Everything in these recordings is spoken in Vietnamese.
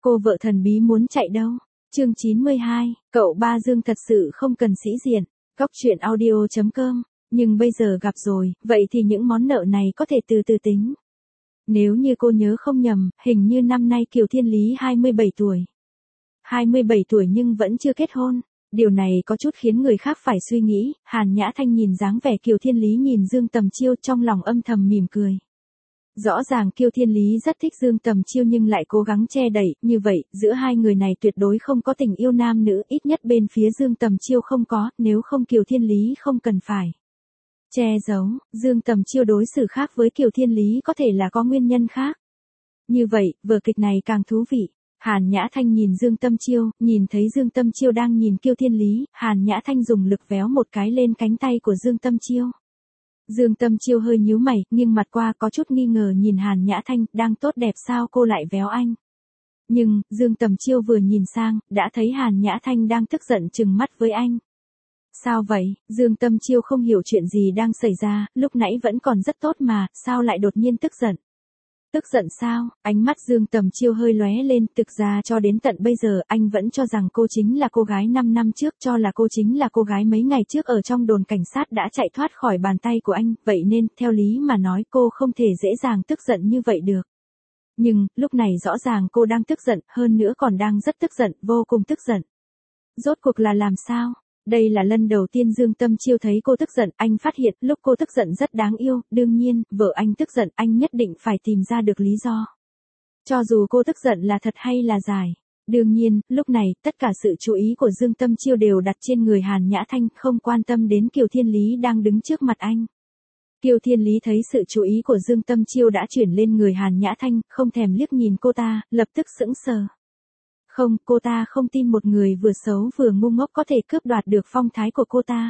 Cô vợ thần bí muốn chạy đâu? Chương 92, cậu ba Dương thật sự không cần sĩ diện. Góc truyện audio.com. Nhưng bây giờ gặp rồi, vậy thì những món nợ này có thể từ từ tính. Nếu như cô nhớ không nhầm, hình như năm nay Kiều Thiên Lý 27 tuổi. 27 tuổi nhưng vẫn chưa kết hôn. Điều này có chút khiến người khác phải suy nghĩ. Hàn Nhã Thanh nhìn dáng vẻ Kiều Thiên Lý nhìn Dương Tầm Chiêu trong lòng âm thầm mỉm cười. Rõ ràng Kiều Thiên Lý rất thích Dương Tầm Chiêu nhưng lại cố gắng che đậy, như vậy, giữa hai người này tuyệt đối không có tình yêu nam nữ, ít nhất bên phía Dương Tầm Chiêu không có, nếu không Kiều Thiên Lý không cần phải che giấu. Dương Tầm Chiêu đối xử khác với Kiều Thiên Lý có thể là có nguyên nhân khác. Như vậy, vở kịch này càng thú vị. Hàn Nhã Thanh nhìn Dương Tầm Chiêu, nhìn thấy Dương Tầm Chiêu đang nhìn Kiều Thiên Lý, Hàn Nhã Thanh dùng lực véo một cái lên cánh tay của Dương Tầm Chiêu. Dương Tầm Chiêu hơi nhíu mày, nghiêng mặt qua có chút nghi ngờ nhìn Hàn Nhã Thanh, đang tốt đẹp sao cô lại véo anh. Nhưng, Dương Tầm Chiêu vừa nhìn sang, đã thấy Hàn Nhã Thanh đang tức giận trừng mắt với anh. Sao vậy? Dương Tầm Chiêu không hiểu chuyện gì đang xảy ra, lúc nãy vẫn còn rất tốt mà, sao lại đột nhiên tức giận? Tức giận sao? Ánh mắt Dương Tầm Chiêu hơi lóe lên, thực ra cho đến tận bây giờ anh vẫn cho rằng cô chính là cô gái 5 năm trước, cho là cô chính là cô gái mấy ngày trước ở trong đồn cảnh sát đã chạy thoát khỏi bàn tay của anh, vậy nên, theo lý mà nói cô không thể dễ dàng tức giận như vậy được. Nhưng, lúc này rõ ràng cô đang tức giận, hơn nữa còn đang rất tức giận, vô cùng tức giận. Rốt cuộc là làm sao? Đây là lần đầu tiên Dương Tầm Chiêu thấy cô tức giận, anh phát hiện lúc cô tức giận rất đáng yêu, đương nhiên, vợ anh tức giận anh nhất định phải tìm ra được lý do. Cho dù cô tức giận là thật hay là dài. Đương nhiên, lúc này, tất cả sự chú ý của Dương Tầm Chiêu đều đặt trên người Hàn Nhã Thanh, không quan tâm đến Kiều Thiên Lý đang đứng trước mặt anh. Kiều Thiên Lý thấy sự chú ý của Dương Tầm Chiêu đã chuyển lên người Hàn Nhã Thanh, không thèm liếc nhìn cô ta, lập tức sững sờ. Không, cô ta không tin một người vừa xấu vừa ngu ngốc có thể cướp đoạt được phong thái của cô ta.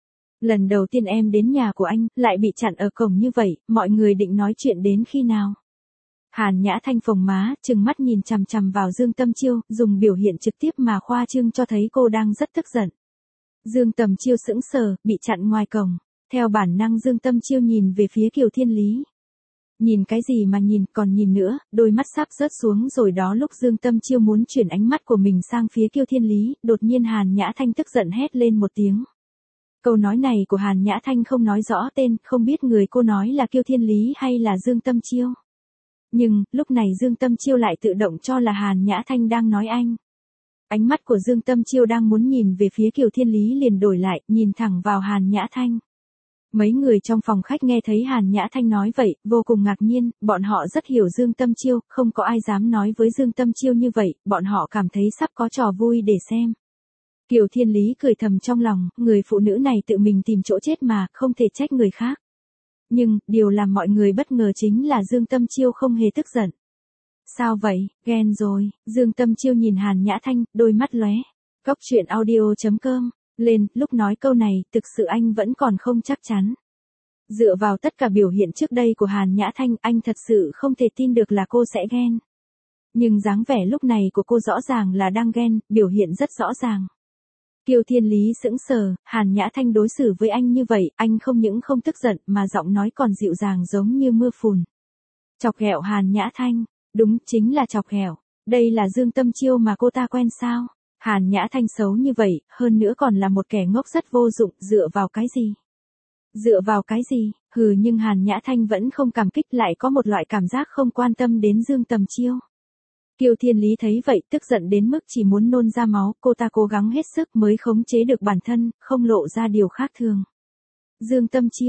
Lần đầu tiên em đến nhà của anh, lại bị chặn ở cổng như vậy, mọi người định nói chuyện đến khi nào? Hàn Nhã Thanh phồng má, trừng mắt nhìn chằm chằm vào Dương Tầm Chiêu, dùng biểu hiện trực tiếp mà khoa trương cho thấy cô đang rất tức giận. Dương Tầm Chiêu sững sờ, bị chặn ngoài cổng. Theo bản năng Dương Tầm Chiêu nhìn về phía Kiều Thiên Lý. Nhìn cái gì mà nhìn, còn nhìn nữa, đôi mắt sắp rớt xuống rồi đó. Lúc Dương Tầm Chiêu muốn chuyển ánh mắt của mình sang phía Kiều Thiên Lý, đột nhiên Hàn Nhã Thanh tức giận hét lên một tiếng. Câu nói này của Hàn Nhã Thanh không nói rõ tên, không biết người cô nói là Kiều Thiên Lý hay là Dương Tầm Chiêu. Nhưng, lúc này Dương Tầm Chiêu lại tự động cho là Hàn Nhã Thanh đang nói anh. Ánh mắt của Dương Tầm Chiêu đang muốn nhìn về phía Kiều Thiên Lý liền đổi lại, nhìn thẳng vào Hàn Nhã Thanh. Mấy người trong phòng khách nghe thấy Hàn Nhã Thanh nói vậy, vô cùng ngạc nhiên, bọn họ rất hiểu Dương Tầm Chiêu, không có ai dám nói với Dương Tầm Chiêu như vậy, bọn họ cảm thấy sắp có trò vui để xem. Kiều Thiên Lý cười thầm trong lòng, người phụ nữ này tự mình tìm chỗ chết mà, không thể trách người khác. Nhưng, điều làm mọi người bất ngờ chính là Dương Tầm Chiêu không hề tức giận. Sao vậy, ghen rồi? Dương Tầm Chiêu nhìn Hàn Nhã Thanh, đôi mắt lóe. Góc truyện audio.com. Lên, lúc nói câu này, thực sự anh vẫn còn không chắc chắn. Dựa vào tất cả biểu hiện trước đây của Hàn Nhã Thanh, anh thật sự không thể tin được là cô sẽ ghen. Nhưng dáng vẻ lúc này của cô rõ ràng là đang ghen, biểu hiện rất rõ ràng. Kiều Thiên Lý sững sờ, Hàn Nhã Thanh đối xử với anh như vậy, anh không những không tức giận mà giọng nói còn dịu dàng giống như mưa phùn. Chọc ghẹo Hàn Nhã Thanh, đúng, chính là chọc ghẹo. Đây là Dương Tầm Chiêu mà cô ta quen sao? Hàn Nhã Thanh xấu như vậy, hơn nữa còn là một kẻ ngốc rất vô dụng, dựa vào cái gì? Dựa vào cái gì? Hừ, nhưng Hàn Nhã Thanh vẫn không cảm kích, lại có một loại cảm giác không quan tâm đến Dương Tầm Chiêu. Kiều Thiên Lý thấy vậy, tức giận đến mức chỉ muốn nôn ra máu, cô ta cố gắng hết sức mới khống chế được bản thân, không lộ ra điều khác thường. Dương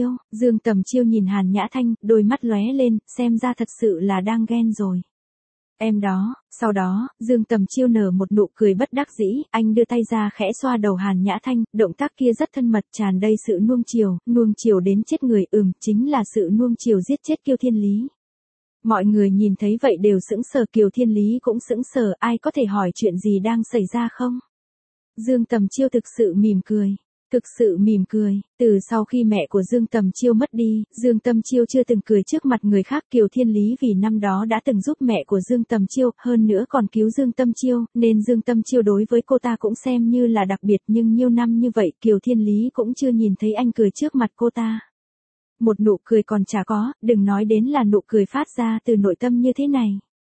Tầm Chiêu nhìn Hàn Nhã Thanh, đôi mắt lóe lên, xem ra thật sự là đang ghen rồi. Em đó, sau đó, Dương Tầm Chiêu nở một nụ cười bất đắc dĩ, anh đưa tay ra khẽ xoa đầu Hàn Nhã Thanh, động tác kia rất thân mật, tràn đầy sự nuông chiều đến chết người, chính là sự nuông chiều giết chết Kiều Thiên Lý. Mọi người nhìn thấy vậy đều sững sờ, Kiều Thiên Lý cũng sững sờ, ai có thể hỏi chuyện gì đang xảy ra không? Dương Tầm Chiêu thực sự mỉm cười. Từ sau khi mẹ của Dương Tầm Chiêu mất đi, Dương Tầm Chiêu chưa từng cười trước mặt người khác. Kiều Thiên Lý vì năm đó đã từng giúp mẹ của Dương Tầm Chiêu, hơn nữa còn cứu Dương Tầm Chiêu, nên Dương Tầm Chiêu đối với cô ta cũng xem như là đặc biệt, nhưng nhiều năm như vậy Kiều Thiên Lý cũng chưa nhìn thấy anh cười trước mặt cô ta. Một nụ cười còn chả có, đừng nói đến là nụ cười phát ra từ nội tâm như thế này.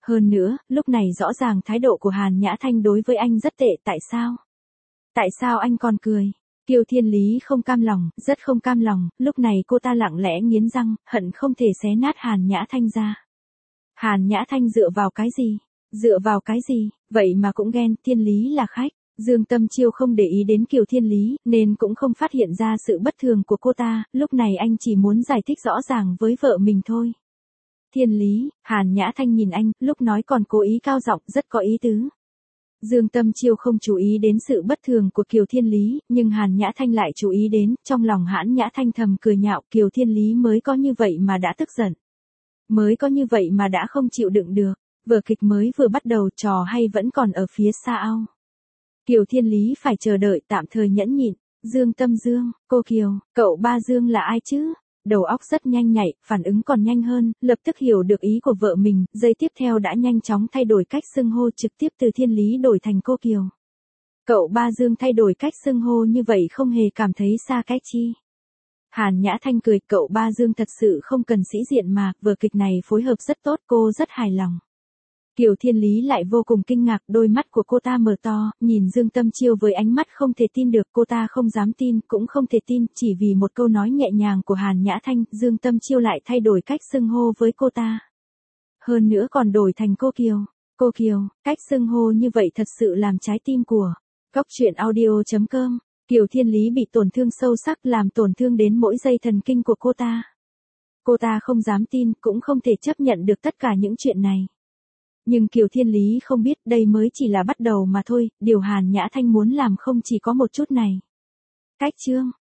Hơn nữa, lúc này rõ ràng thái độ của Hàn Nhã Thanh đối với anh rất tệ, tại sao? Tại sao anh còn cười? Kiều Thiên Lý không cam lòng, rất không cam lòng, lúc này cô ta lặng lẽ nghiến răng, hận không thể xé nát Hàn Nhã Thanh ra. Hàn Nhã Thanh dựa vào cái gì? Dựa vào cái gì? Vậy mà cũng ghen, Thiên Lý là khách. Dương Tâm Chiêu không để ý đến Kiều Thiên Lý, nên cũng không phát hiện ra sự bất thường của cô ta, lúc này anh chỉ muốn giải thích rõ ràng với vợ mình thôi. Thiên Lý, Hàn Nhã Thanh nhìn anh, lúc nói còn cố ý cao giọng, rất có ý tứ. Dương Tâm Chiêu không chú ý đến sự bất thường của Kiều Thiên Lý, nhưng Hàn Nhã Thanh lại chú ý đến, trong lòng Hàn Nhã Thanh thầm cười nhạo, Kiều Thiên Lý mới có như vậy mà đã tức giận. Mới có như vậy mà đã không chịu đựng được, vở kịch mới vừa bắt đầu, trò hay vẫn còn ở phía xa ao. Kiều Thiên Lý phải chờ đợi, tạm thời nhẫn nhịn. Dương Tâm Dương, cô Kiều, cậu ba Dương là ai chứ? Đầu óc rất nhanh nhạy, phản ứng còn nhanh hơn, lập tức hiểu được ý của vợ mình, giây tiếp theo đã nhanh chóng thay đổi cách xưng hô, trực tiếp từ Thiên Lý đổi thành cô Kiều. Cậu ba Dương thay đổi cách xưng hô như vậy không hề cảm thấy xa cách chi. Hàn Nhã Thanh cười, cậu ba Dương thật sự không cần sĩ diện mà, vở kịch này phối hợp rất tốt, cô rất hài lòng. Kiều Thiên Lý lại vô cùng kinh ngạc, đôi mắt của cô ta mở to, nhìn Dương Tâm Chiêu với ánh mắt không thể tin được, cô ta không dám tin, cũng không thể tin, chỉ vì một câu nói nhẹ nhàng của Hàn Nhã Thanh, Dương Tâm Chiêu lại thay đổi cách xưng hô với cô ta. Hơn nữa còn đổi thành cô Kiều. Cô Kiều, cách xưng hô như vậy thật sự làm trái tim của Cóc Truyện Audio.com. Kiều Thiên Lý bị tổn thương sâu sắc, làm tổn thương đến mỗi dây thần kinh của cô ta. Cô ta không dám tin, cũng không thể chấp nhận được tất cả những chuyện này. Nhưng Kiều Thiên Lý không biết đây mới chỉ là bắt đầu mà thôi, điều Hàn Nhã Thanh muốn làm không chỉ có một chút này. Cách chương